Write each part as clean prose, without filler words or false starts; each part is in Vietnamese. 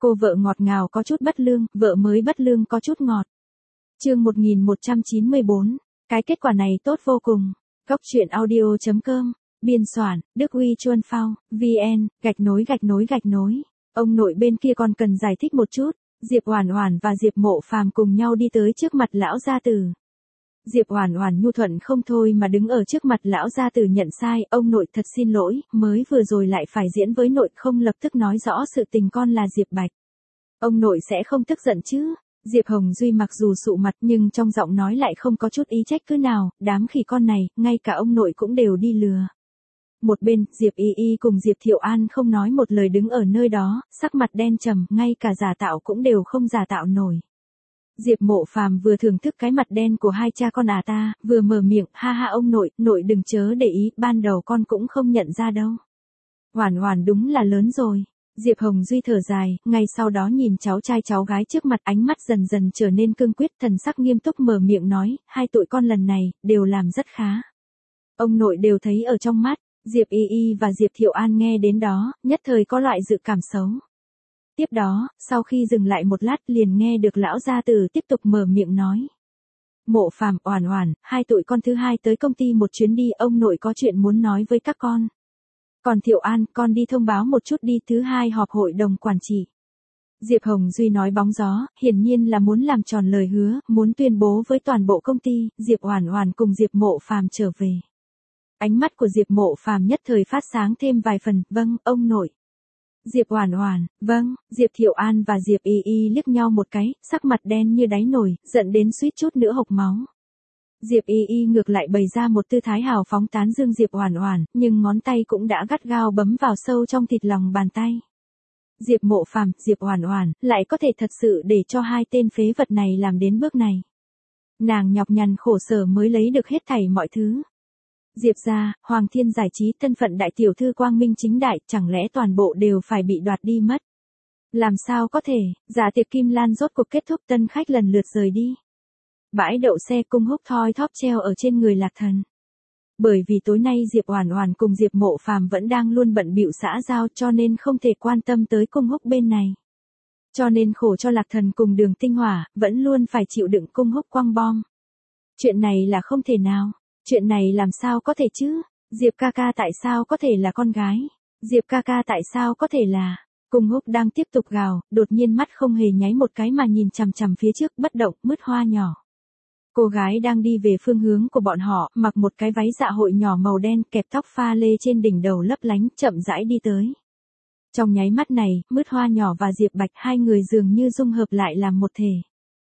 Cô vợ ngọt ngào có chút bất lương, vợ mới bất lương có chút ngọt. Chương 1194, cái kết quả này tốt vô cùng. Góc truyện audio.com, biên soạn, Đức Uy Chuân Phao, VN, _. Ông nội bên kia còn cần giải thích một chút. Diệp Oản Oản và Diệp Mộ Phàm cùng nhau đi tới trước mặt lão gia tử. Diệp Oản Oản nhu thuận không thôi mà đứng ở trước mặt lão gia tử nhận sai, ông nội thật xin lỗi, mới vừa rồi lại phải diễn với nội không lập tức nói rõ sự tình con là Diệp Bạch. Ông nội sẽ không tức giận chứ? Diệp Hồng Duy mặc dù sụ mặt nhưng trong giọng nói lại không có chút ý trách cứ nào, đám khỉ con này, ngay cả ông nội cũng đều đi lừa. Một bên, Diệp Y Y cùng Diệp Thiệu An không nói một lời đứng ở nơi đó, sắc mặt đen trầm, ngay cả giả tạo cũng đều không giả tạo nổi. Diệp Mộ Phàm vừa thưởng thức cái mặt đen của hai cha con ta, vừa mở miệng, ha ha ông nội đừng chớ để ý, ban đầu con cũng không nhận ra đâu. Oản Oản đúng là lớn rồi. Diệp Hồng Duy thở dài, ngay sau đó nhìn cháu trai cháu gái trước mặt, ánh mắt dần dần trở nên cương quyết, thần sắc nghiêm túc mở miệng nói, hai tụi con lần này, đều làm rất khá. Ông nội đều thấy ở trong mắt. Diệp Y Y và Diệp Thiệu An nghe đến đó, nhất thời có loại dự cảm xấu. Tiếp đó, sau khi dừng lại một lát liền nghe được lão gia tử tiếp tục mở miệng nói. Mộ Phàm, Oản Oản, hai tụi con thứ hai tới công ty một chuyến đi, ông nội có chuyện muốn nói với các con. Còn Thiệu An, con đi thông báo một chút đi, thứ hai họp hội đồng quản trị. Diệp Hồng Duy nói bóng gió, hiển nhiên là muốn làm tròn lời hứa, muốn tuyên bố với toàn bộ công ty, Diệp Oản Oản cùng Diệp Mộ Phàm trở về. Ánh mắt của Diệp Mộ Phàm nhất thời phát sáng thêm vài phần, vâng, ông nội. Diệp Oản Oản, vâng, Diệp Thiệu An và Diệp Y Y liếc nhau một cái, sắc mặt đen như đáy nồi, giận đến suýt chút nữa hộc máu. Diệp Y Y ngược lại bày ra một tư thái hào phóng tán dương Diệp Oản Oản, nhưng ngón tay cũng đã gắt gao bấm vào sâu trong thịt lòng bàn tay. Diệp Mộ Phàm, Diệp Oản Oản, lại có thể thật sự để cho hai tên phế vật này làm đến bước này. Nàng nhọc nhằn khổ sở mới lấy được hết thảy mọi thứ. Diệp gia, Hoàng Thiên Giải Trí, thân phận đại tiểu thư quang minh chính đại, chẳng lẽ toàn bộ đều phải bị đoạt đi mất? Làm sao có thể? Dạ tiệc Kim Lan rốt cuộc kết thúc, tân khách lần lượt rời đi. Bãi đậu xe Cung Húc thoi thóp treo ở trên người Lạc Thần. Bởi vì tối nay Diệp Oản Oản cùng Diệp Mộ Phàm vẫn đang luôn bận bịu xã giao, cho nên không thể quan tâm tới Cung Húc bên này. Cho nên khổ cho Lạc Thần cùng Đường Tinh Hỏa, vẫn luôn phải chịu đựng Cung Húc quăng bom. Chuyện này là không thể nào. Chuyện này làm sao có thể chứ? Diệp ca ca tại sao có thể là con gái? Diệp ca ca tại sao có thể là... Cung Húc đang tiếp tục gào, đột nhiên mắt không hề nháy một cái mà nhìn chằm chằm phía trước, bất động, mứt hoa nhỏ. Cô gái đang đi về phương hướng của bọn họ, mặc một cái váy dạ hội nhỏ màu đen, kẹp tóc pha lê trên đỉnh đầu lấp lánh, chậm rãi đi tới. Trong nháy mắt này, mứt hoa nhỏ và Diệp Bạch, hai người dường như dung hợp lại làm một thể.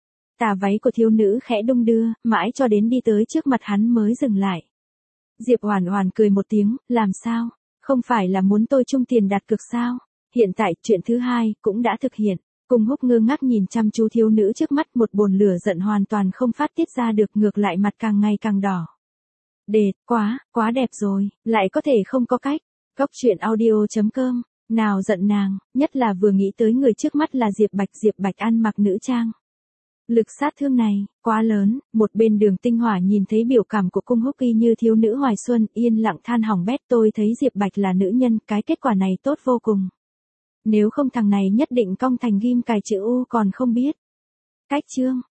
Tà váy của thiếu nữ khẽ đung đưa, mãi cho đến đi tới trước mặt hắn mới dừng lại. Diệp Oản Oản cười một tiếng, làm sao? Không phải là muốn tôi chung tiền đặt cược sao? Hiện tại, chuyện thứ hai, cũng đã thực hiện. Cung Húc ngơ ngác nhìn chăm chú thiếu nữ trước mắt, một bồn lửa giận hoàn toàn không phát tiết ra được, ngược lại mặt càng ngày càng đỏ. Đệt, quá đẹp rồi, lại có thể không có cách. Góc truyện audio.com, nào giận nàng, nhất là vừa nghĩ tới người trước mắt là Diệp Bạch ăn mặc nữ trang. Lực sát thương này, quá lớn, một bên Đường Tinh Hỏa nhìn thấy biểu cảm của Cung Húc y như thiếu nữ hoài xuân, yên lặng than hỏng bét, tôi thấy Diệp Bạch là nữ nhân, cái kết quả này tốt vô cùng. Nếu không thằng này nhất định cong thành ghim cài chữ U còn không biết. Cách chương.